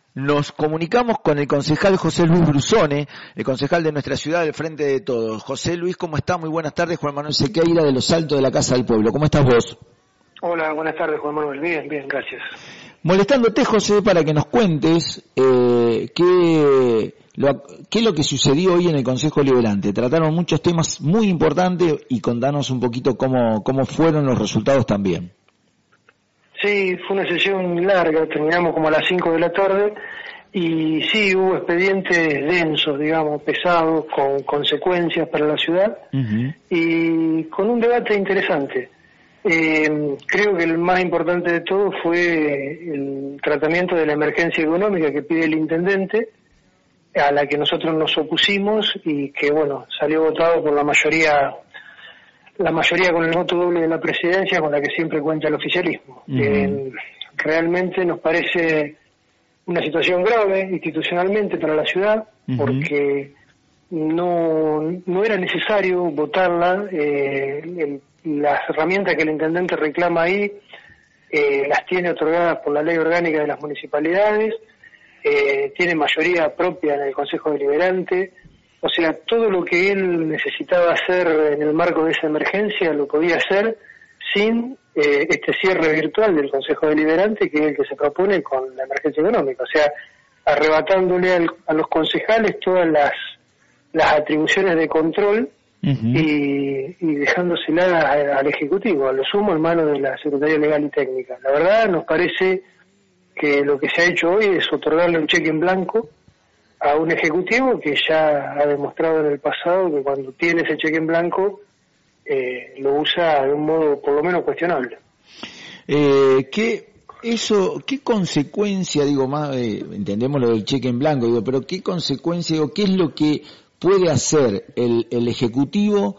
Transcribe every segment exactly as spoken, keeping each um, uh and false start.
Nos comunicamos con el concejal José Luis Brusone, el concejal de nuestra ciudad del Frente de Todos. José Luis, ¿cómo está? Muy buenas tardes. Juan Manuel Sequeira de Los Altos de la Casa del Pueblo. ¿Cómo estás vos? Hola, buenas tardes, Juan Manuel. Bien, bien, gracias. Molestándote, José, para que nos cuentes eh, qué, lo, qué es lo que sucedió hoy en el Consejo Deliberante. Trataron muchos temas muy importantes y contanos un poquito cómo, cómo fueron los resultados también. Sí, fue una sesión larga, terminamos como a las cinco de la tarde y sí, hubo expedientes densos, digamos, pesados, con consecuencias para la ciudad uh-huh. y con un debate interesante. Eh, creo que el más importante de todo fue el tratamiento de la emergencia económica que pide el intendente, a la que nosotros nos opusimos y que, bueno, salió votado por la mayoría la mayoría con el voto doble de la presidencia, con la que siempre cuenta el oficialismo. Uh-huh. Eh, realmente nos parece una situación grave institucionalmente para la ciudad, uh-huh. porque no no era necesario votarla. Eh, el, las herramientas que el intendente reclama ahí eh, las tiene otorgadas por la ley orgánica de las municipalidades, eh, tiene mayoría propia en el Consejo Deliberante. O sea, todo lo que él necesitaba hacer en el marco de esa emergencia lo podía hacer sin eh, este cierre virtual del Consejo Deliberante, que es el que se propone con la emergencia económica. O sea, arrebatándole al, a los concejales todas las, las atribuciones de control uh-huh. y, y dejándoselas al Ejecutivo, a lo sumo en manos de la Secretaría Legal y Técnica. La verdad, nos parece que lo que se ha hecho hoy es otorgarle un cheque en blanco a un ejecutivo que ya ha demostrado en el pasado que cuando tiene ese cheque en blanco eh, lo usa de un modo por lo menos cuestionable. Eh, ¿qué, eso, ¿Qué consecuencia, digo, más eh, entendemos lo del cheque en blanco, digo, pero qué consecuencia, digo, qué es lo que puede hacer el, el ejecutivo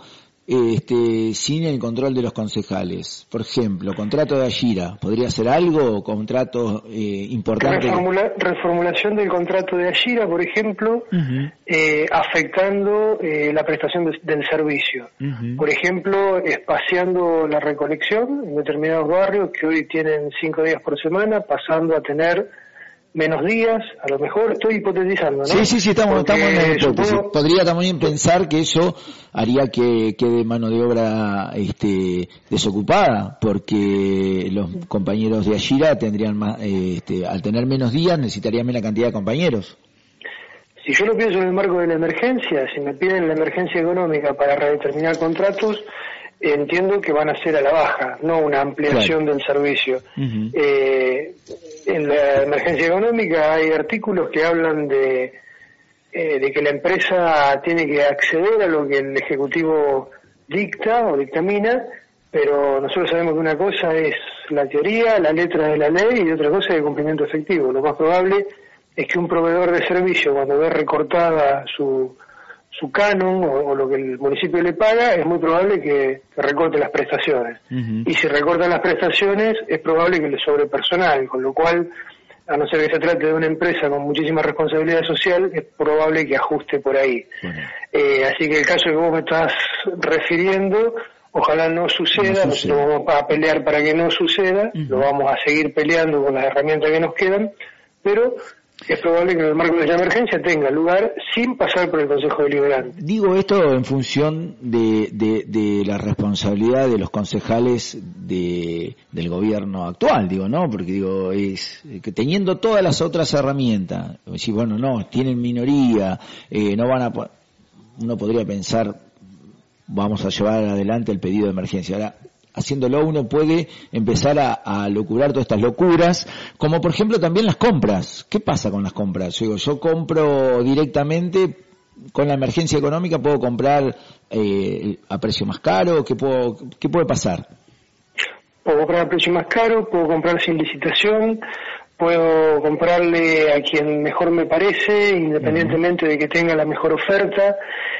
este, sin el control de los concejales? Por ejemplo, contrato de Ashira, ¿podría ser algo o contrato eh, importante? Reformula, reformulación del contrato de Ashira, por ejemplo, uh-huh. eh, afectando eh, la prestación de, del servicio. Uh-huh. Por ejemplo, espaciando la recolección en determinados barrios que hoy tienen cinco días por semana, pasando a tener menos días, a lo mejor estoy hipotetizando, ¿no? Sí, sí, sí, estamos, estamos en la hipótesis. Supongo... Podría también pensar que eso haría que quede mano de obra este, desocupada, porque los compañeros de Ashira tendrían más, este, al tener menos días necesitarían menos cantidad de compañeros. Si yo lo pienso en el marco de la emergencia, si me piden la emergencia económica para redeterminar contratos, entiendo que van a ser a la baja, no una ampliación claro. del servicio. Uh-huh. Eh, en la emergencia económica hay artículos que hablan de, eh, de que la empresa tiene que acceder a lo que el Ejecutivo dicta o dictamina, pero nosotros sabemos que una cosa es la teoría, la letra de la ley, y otra cosa es el cumplimiento efectivo. Lo más probable es que un proveedor de servicio, cuando ve recortada su su canon o, o lo que el municipio le paga, es muy probable que, que recorte las prestaciones. Uh-huh. Y si recortan las prestaciones, es probable que le sobre personal, con lo cual, a no ser que se trate de una empresa con muchísima responsabilidad social, es probable que ajuste por ahí. Uh-huh. Eh, así que el caso que vos me estás refiriendo, ojalá no suceda, no suceda. Nosotros vamos a pelear para que no suceda, uh-huh. lo vamos a seguir peleando con las herramientas que nos quedan, pero es probable que en el marco de la emergencia tenga lugar sin pasar por el Consejo Deliberante. Digo esto en función de, de, de la responsabilidad de los concejales de, del gobierno actual, digo, ¿no? Porque digo, es que teniendo todas las otras herramientas, si bueno, no, tienen minoría, eh, no van a, uno podría pensar, vamos a llevar adelante el pedido de emergencia. Ahora, haciéndolo uno puede empezar a, a locurar todas estas locuras, como por ejemplo también las compras. ¿Qué pasa con las compras? Yo digo, yo compro directamente con la emergencia económica, puedo comprar eh, a precio más caro. ¿Qué puedo, qué puede pasar? Puedo comprar a precio más caro, puedo comprar sin licitación, puedo comprarle a quien mejor me parece, independientemente uh-huh. de que tenga la mejor oferta,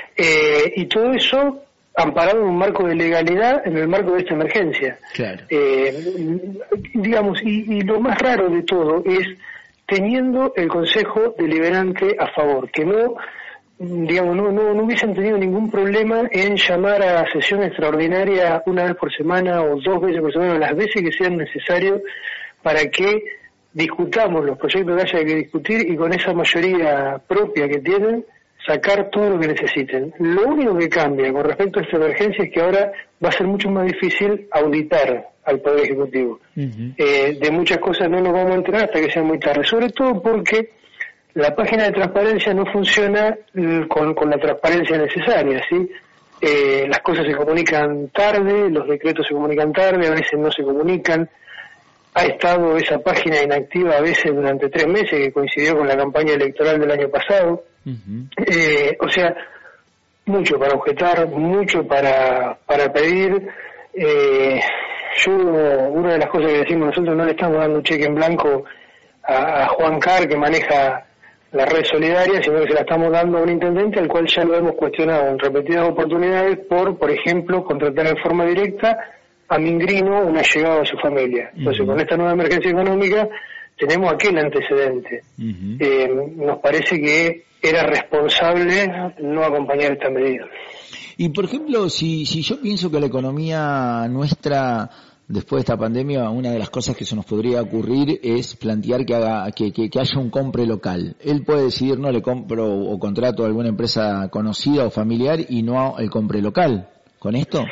eh, y todo eso amparado en un marco de legalidad, en el marco de esta emergencia. Claro. Eh, digamos, y, y lo más raro de todo es teniendo el Consejo Deliberante a favor, que no, digamos, no, no, no hubiesen tenido ningún problema en llamar a sesión extraordinaria una vez por semana o dos veces por semana, las veces que sean necesarios, para que discutamos los proyectos que haya que discutir y con esa mayoría propia que tienen, sacar todo lo que necesiten. Lo único que cambia con respecto a esta emergencia es que ahora va a ser mucho más difícil auditar al Poder Ejecutivo. Uh-huh. Eh, de muchas cosas no nos vamos a enterar hasta que sea muy tarde, sobre todo porque la página de transparencia no funciona con, con la transparencia necesaria, ¿sí? Eh, las cosas se comunican tarde, los decretos se comunican tarde, a veces no se comunican. Ha estado esa página inactiva a veces durante tres meses, que coincidió con la campaña electoral del año pasado. Uh-huh. Eh, o sea, mucho para objetar, mucho para para pedir. Eh, yo, una de las cosas que decimos nosotros, no le estamos dando un cheque en blanco a, a Juan Carr, que maneja la red solidaria, sino que se la estamos dando a un intendente al cual ya lo hemos cuestionado en repetidas oportunidades por, por ejemplo, contratar en forma directa a Mingrino, un allegado de su familia. Entonces, uh-huh. con esta nueva emergencia económica tenemos aquel antecedente. Uh-huh. Eh, nos parece que era responsable no acompañar esta medida. Y, por ejemplo, si, si yo pienso que la economía nuestra, después de esta pandemia, una de las cosas que se nos podría ocurrir es plantear que haga que, que, que haya un compre local. Él puede decidir, no, le compro o contrato a alguna empresa conocida o familiar y no el compre local. ¿Con esto?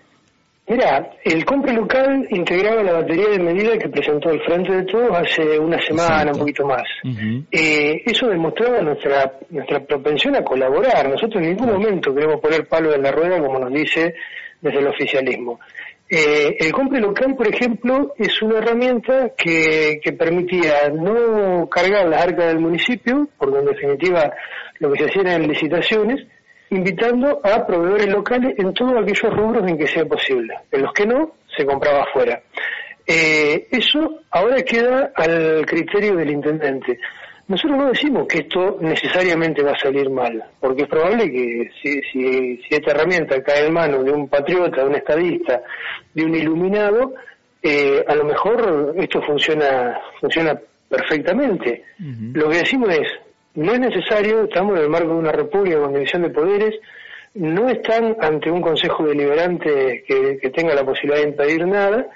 Mira, el compre local integraba la batería de medidas que presentó el Frente de Todos hace una semana, Exacto. un poquito más. Uh-huh. Eh, eso demostraba nuestra nuestra propensión a colaborar. Nosotros en ningún momento queremos poner palo en la rueda, como nos dice desde el oficialismo. Eh, el compre local, por ejemplo, es una herramienta que, que permitía no cargar las arcas del municipio, porque en definitiva lo que se hacían eran licitaciones, invitando a proveedores locales en todos aquellos rubros en que sea posible. En los que no, se compraba afuera. Eh, eso ahora queda al criterio del intendente. Nosotros no decimos que esto necesariamente va a salir mal, porque es probable que si, si, si esta herramienta cae en manos de un patriota, de un estadista, de un iluminado, eh, a lo mejor esto funciona, funciona perfectamente. Uh-huh. Lo que decimos es, no es necesario, estamos en el marco de una república con división de poderes, no están ante un consejo deliberante que, que tenga la posibilidad de impedir nada,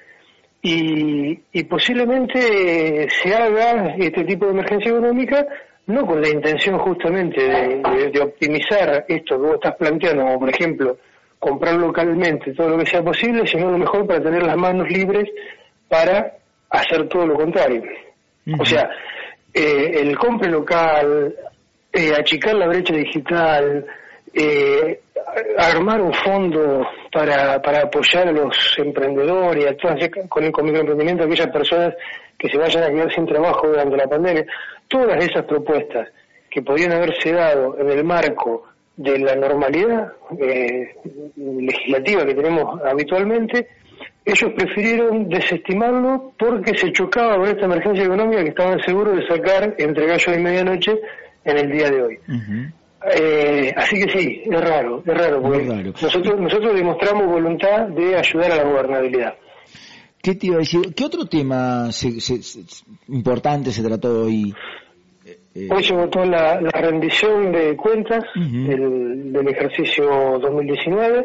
y, y posiblemente se haga este tipo de emergencia económica no con la intención justamente de, de, de optimizar esto que vos estás planteando, como por ejemplo comprar localmente todo lo que sea posible, sino a lo mejor para tener las manos libres para hacer todo lo contrario. Uh-huh. O sea, Eh, el compre local, eh, achicar la brecha digital, eh, armar un fondo para para apoyar a los emprendedores, a todas, con el microemprendimiento, a aquellas personas que se vayan a quedar sin trabajo durante la pandemia. Todas esas propuestas que podrían haberse dado en el marco de la normalidad eh, legislativa que tenemos habitualmente, ellos prefirieron desestimarlo porque se chocaba con esta emergencia económica que estaban seguros de sacar entre gallo y medianoche en el día de hoy. Uh-huh. Eh, así que sí, es raro, es raro, porque raro. nosotros nosotros demostramos voluntad de ayudar a la gobernabilidad. ¿Qué te iba a decir? ¿Qué otro tema se, se, se, importante se trató hoy? Eh, hoy se votó la, la rendición de cuentas uh-huh. del, del ejercicio dos mil diecinueve.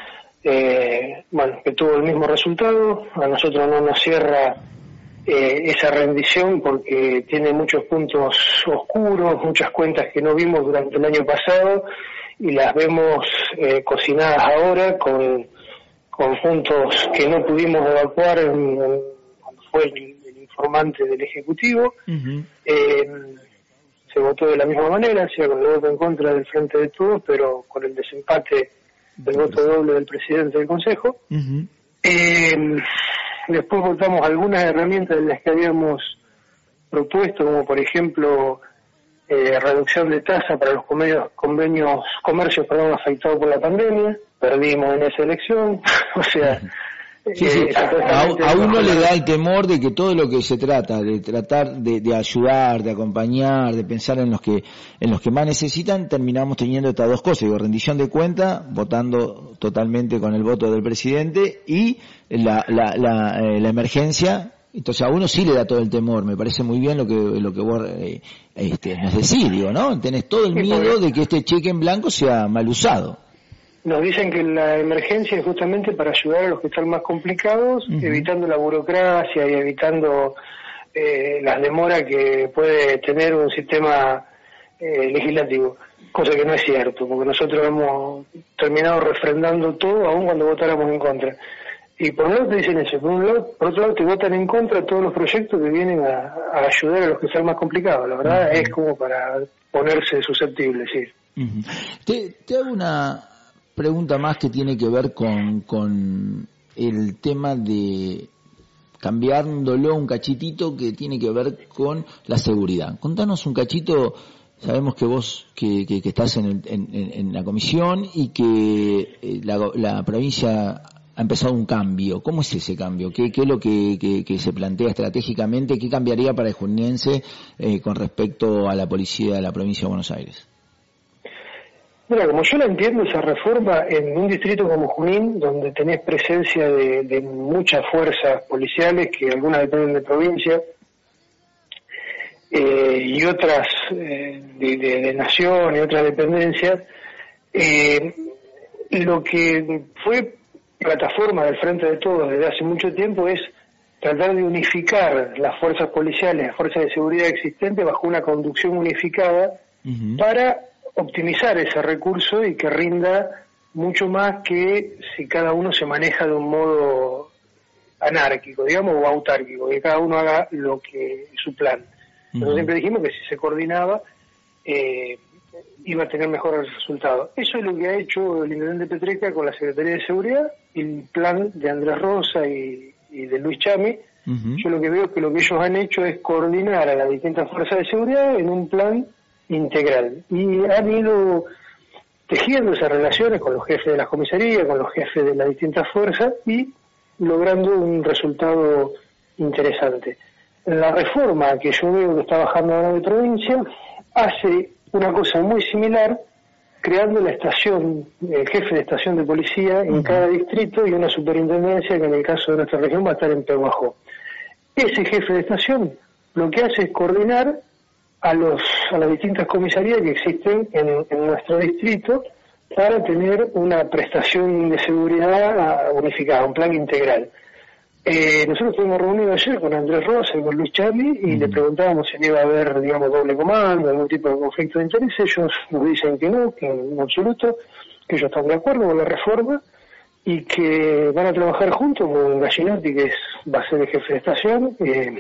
Eh, bueno, que tuvo el mismo resultado. A nosotros no nos cierra eh, esa rendición porque tiene muchos puntos oscuros, muchas cuentas que no vimos durante el año pasado y las vemos eh, cocinadas ahora con, con puntos que no pudimos evacuar en, en, cuando fue el, el informante del Ejecutivo. Uh-huh. Eh, se votó de la misma manera, o sea, con el voto en contra del Frente de Todos, pero con el desempate del voto doble del presidente del Consejo. Uh-huh. Eh, después votamos algunas herramientas de las que habíamos propuesto, como por ejemplo eh, reducción de tasa para los convenios, convenios comercios perdón, afectados por la pandemia. Perdimos en esa elección, o sea... Sí, sí. Eh, a, a uno le da el temor de que todo lo que se trata, de tratar de, de ayudar, de acompañar, de pensar en los que en los que más necesitan, terminamos teniendo estas dos cosas, digo, rendición de cuenta, votando totalmente con el voto del presidente, y la la la, eh, la emergencia. Entonces a uno sí le da todo el temor. Me parece muy bien lo que lo que vos eh, este, nos decís, digo, ¿no? Tenés todo el miedo de que este cheque en blanco sea mal usado. Nos dicen que la emergencia es justamente para ayudar a los que están más complicados, uh-huh. evitando la burocracia y evitando eh, las demoras que puede tener un sistema eh, legislativo, cosa que no es cierto, porque nosotros hemos terminado refrendando todo, aun cuando votáramos en contra. Y por un lado te dicen eso, por, un lado, por otro lado te votan en contra todos los proyectos que vienen a, a ayudar a los que están más complicados. La verdad uh-huh. es como para ponerse susceptible, sí. Uh-huh. Te, te hago una pregunta más que tiene que ver con, con el tema de cambiándolo un cachitito que tiene que ver con la seguridad. Contanos un cachito. Sabemos que vos que, que, que estás en, el, en, en la comisión y que eh, la, la provincia ha empezado un cambio. ¿Cómo es ese cambio? ¿Qué, qué es lo que, que, que se plantea estratégicamente? ¿Qué cambiaría para el juninense eh, con respecto a la policía de la provincia de Buenos Aires? Bueno, como yo la entiendo, esa reforma en un distrito como Junín, donde tenés presencia de, de muchas fuerzas policiales, que algunas dependen de provincia, eh, y otras eh, de, de, de nación y otras dependencias, eh, lo que fue plataforma del Frente de Todos desde hace mucho tiempo es tratar de unificar las fuerzas policiales, las fuerzas de seguridad existentes bajo una conducción unificada uh-huh. para optimizar ese recurso y que rinda mucho más que si cada uno se maneja de un modo anárquico, digamos, o autárquico, que cada uno haga lo que su plan. Uh-huh. Nosotros siempre dijimos que si se coordinaba eh, iba a tener mejores resultados. Eso es lo que ha hecho el intendente Petreca con la Secretaría de Seguridad y el plan de Andrés Rosa y, y de Luis Chami. Uh-huh. Yo lo que veo que lo que ellos han hecho es coordinar a las distintas fuerzas de seguridad en un plan integral. Y han ido tejiendo esas relaciones con los jefes de las comisarías, con los jefes de las distintas fuerzas y logrando un resultado interesante. La reforma que yo veo que está bajando ahora de provincia hace una cosa muy similar, creando la estación, el jefe de estación de policía en uh-huh. cada distrito y una superintendencia que en el caso de nuestra región va a estar en Pehuajó. Ese jefe de estación lo que hace es coordinar a los a las distintas comisarías que existen en, en nuestro distrito para tener una prestación de seguridad unificada, un plan integral. Eh, nosotros estuvimos reunidos ayer con Andrés Rosa y con Luis Chami y mm. le preguntábamos si iba a haber, digamos, doble comando, algún tipo de conflicto de interés. Ellos nos dicen que no, que en absoluto, que ellos están de acuerdo con la reforma y que van a trabajar juntos con Gallinotti, que es, va a ser el jefe de estación, eh,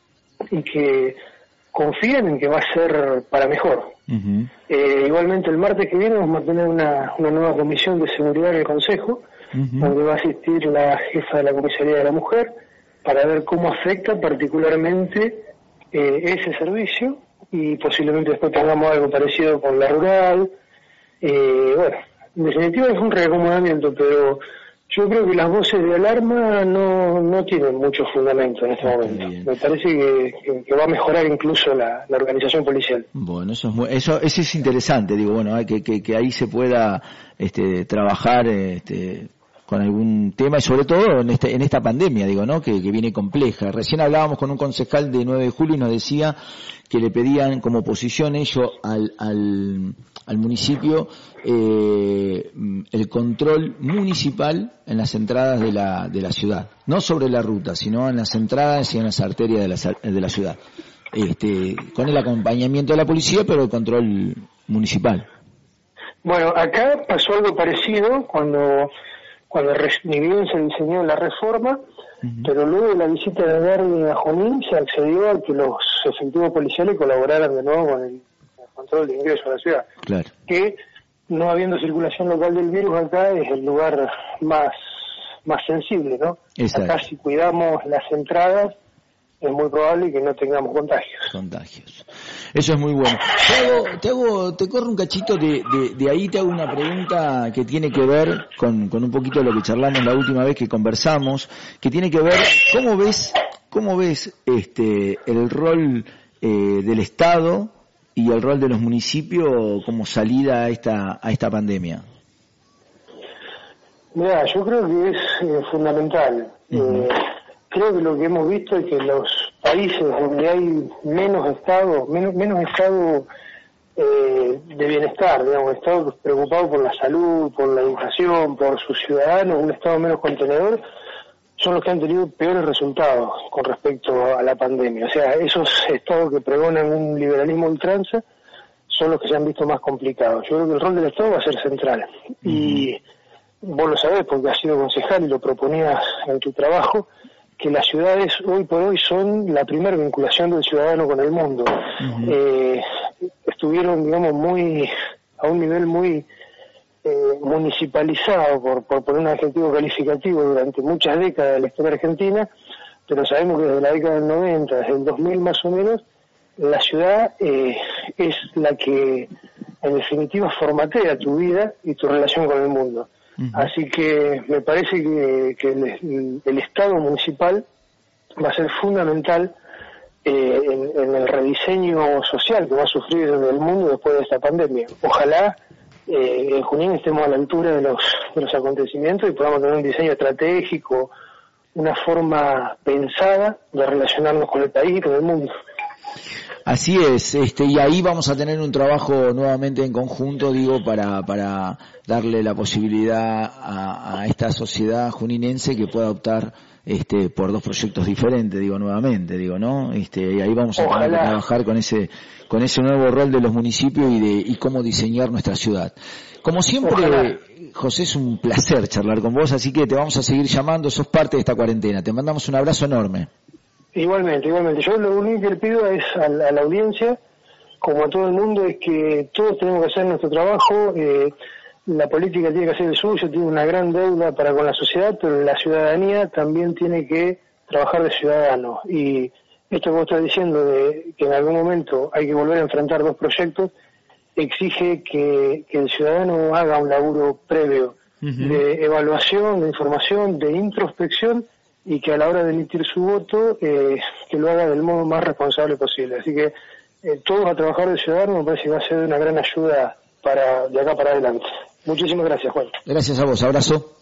y que confían en que va a ser para mejor. Uh-huh. Eh, igualmente el martes que viene vamos a tener una, una nueva comisión de seguridad en el Consejo, uh-huh. donde va a asistir la jefa de la Comisaría de la Mujer para ver cómo afecta particularmente eh, ese servicio y posiblemente después tengamos algo parecido con la rural. Eh, bueno, en definitiva es un reacomodamiento, pero yo creo que las voces de alarma no, no tienen mucho fundamento en este ah, momento. Me parece que, que, que va a mejorar incluso la, la organización policial. Bueno, eso es muy, eso, eso es interesante, digo, bueno, que, que, que ahí se pueda este, trabajar este, con algún tema y sobre todo en este en esta pandemia, digo, ¿no? Que, que viene compleja. Recién hablábamos con un concejal de nueve de julio y nos decía que le pedían como oposición ellos al, al, al municipio eh, el control municipal en las entradas de la, de la ciudad, no sobre la ruta, sino en las entradas y en las arterias de la, de la ciudad, este, con el acompañamiento de la policía, pero el control municipal. Bueno, acá pasó algo parecido cuando cuando ni bien se diseñó la reforma, uh-huh. pero luego de la visita de Verdi a Junín se accedió a que los efectivos policiales colaboraran de nuevo con el, el control de ingreso a la ciudad. Claro. Que no habiendo circulación local del virus acá es el lugar más más sensible, ¿no? Exacto. Acá si cuidamos las entradas es muy probable que no tengamos contagios. Contagios. Eso es muy bueno. Te hago, te hago, te corro un cachito de, de, de ahí, te hago una pregunta que tiene que ver con, con un poquito de lo que charlamos la última vez que conversamos, que tiene que ver, ¿cómo ves, cómo ves este, el rol eh, del Estado y el rol de los municipios como salida a esta, a esta pandemia? Mira, yo creo que es eh, fundamental. Uh-huh. Eh, Creo que lo que hemos visto es que los países donde hay menos estado, menos, menos estado eh, de bienestar, digamos, estado preocupado por la salud, por la educación, por sus ciudadanos, un estado menos contenedor, son los que han tenido peores resultados con respecto a la pandemia. O sea, esos estados que pregonan un liberalismo ultranza son los que se han visto más complicados. Yo creo que el rol del Estado va a ser central. Uh-huh. Y vos lo sabés porque has sido concejal y lo proponías en tu trabajo, que las ciudades hoy por hoy son la primera vinculación del ciudadano con el mundo. Uh-huh. Eh, estuvieron, digamos, muy a un nivel muy eh, municipalizado, por, por poner un adjetivo calificativo, durante muchas décadas de la historia argentina, pero sabemos que desde la década del noventa, desde el dos mil más o menos, la ciudad eh, es la que en definitiva formatea tu vida y tu relación con el mundo. Uh-huh. Así que me parece que, que el, el Estado municipal va a ser fundamental eh, en, en el rediseño social que va a sufrir el mundo después de esta pandemia. Ojalá eh, en Junín estemos a la altura de los, de los acontecimientos y podamos tener un diseño estratégico, una forma pensada de relacionarnos con el país y con el mundo. Así es, este, y ahí vamos a tener un trabajo nuevamente en conjunto, digo, para, para darle la posibilidad a, a esta sociedad juninense que pueda optar, este, por dos proyectos diferentes, digo, nuevamente, digo, ¿no? Este, y ahí vamos a tener que trabajar con ese, con ese nuevo rol de los municipios y de, y cómo diseñar nuestra ciudad. Como siempre, Ojalá. José, es un placer charlar con vos, así que te vamos a seguir llamando, sos parte de esta cuarentena. Te mandamos un abrazo enorme. Igualmente, igualmente. Yo lo único que le pido es a la, a la audiencia, como a todo el mundo, es que todos tenemos que hacer nuestro trabajo. Eh, la política tiene que hacer el suyo, tiene una gran deuda para con la sociedad, pero la ciudadanía también tiene que trabajar de ciudadano. Y esto que vos estás diciendo, de que en algún momento hay que volver a enfrentar dos proyectos, exige que, que el ciudadano haga un laburo previo uh-huh. de evaluación, de información, de introspección, y que a la hora de emitir su voto, eh, que lo haga del modo más responsable posible. Así que eh, todos a trabajar de ciudadano me parece que va a ser una gran ayuda para de acá para adelante. Muchísimas gracias, Juan. Gracias a vos, abrazo.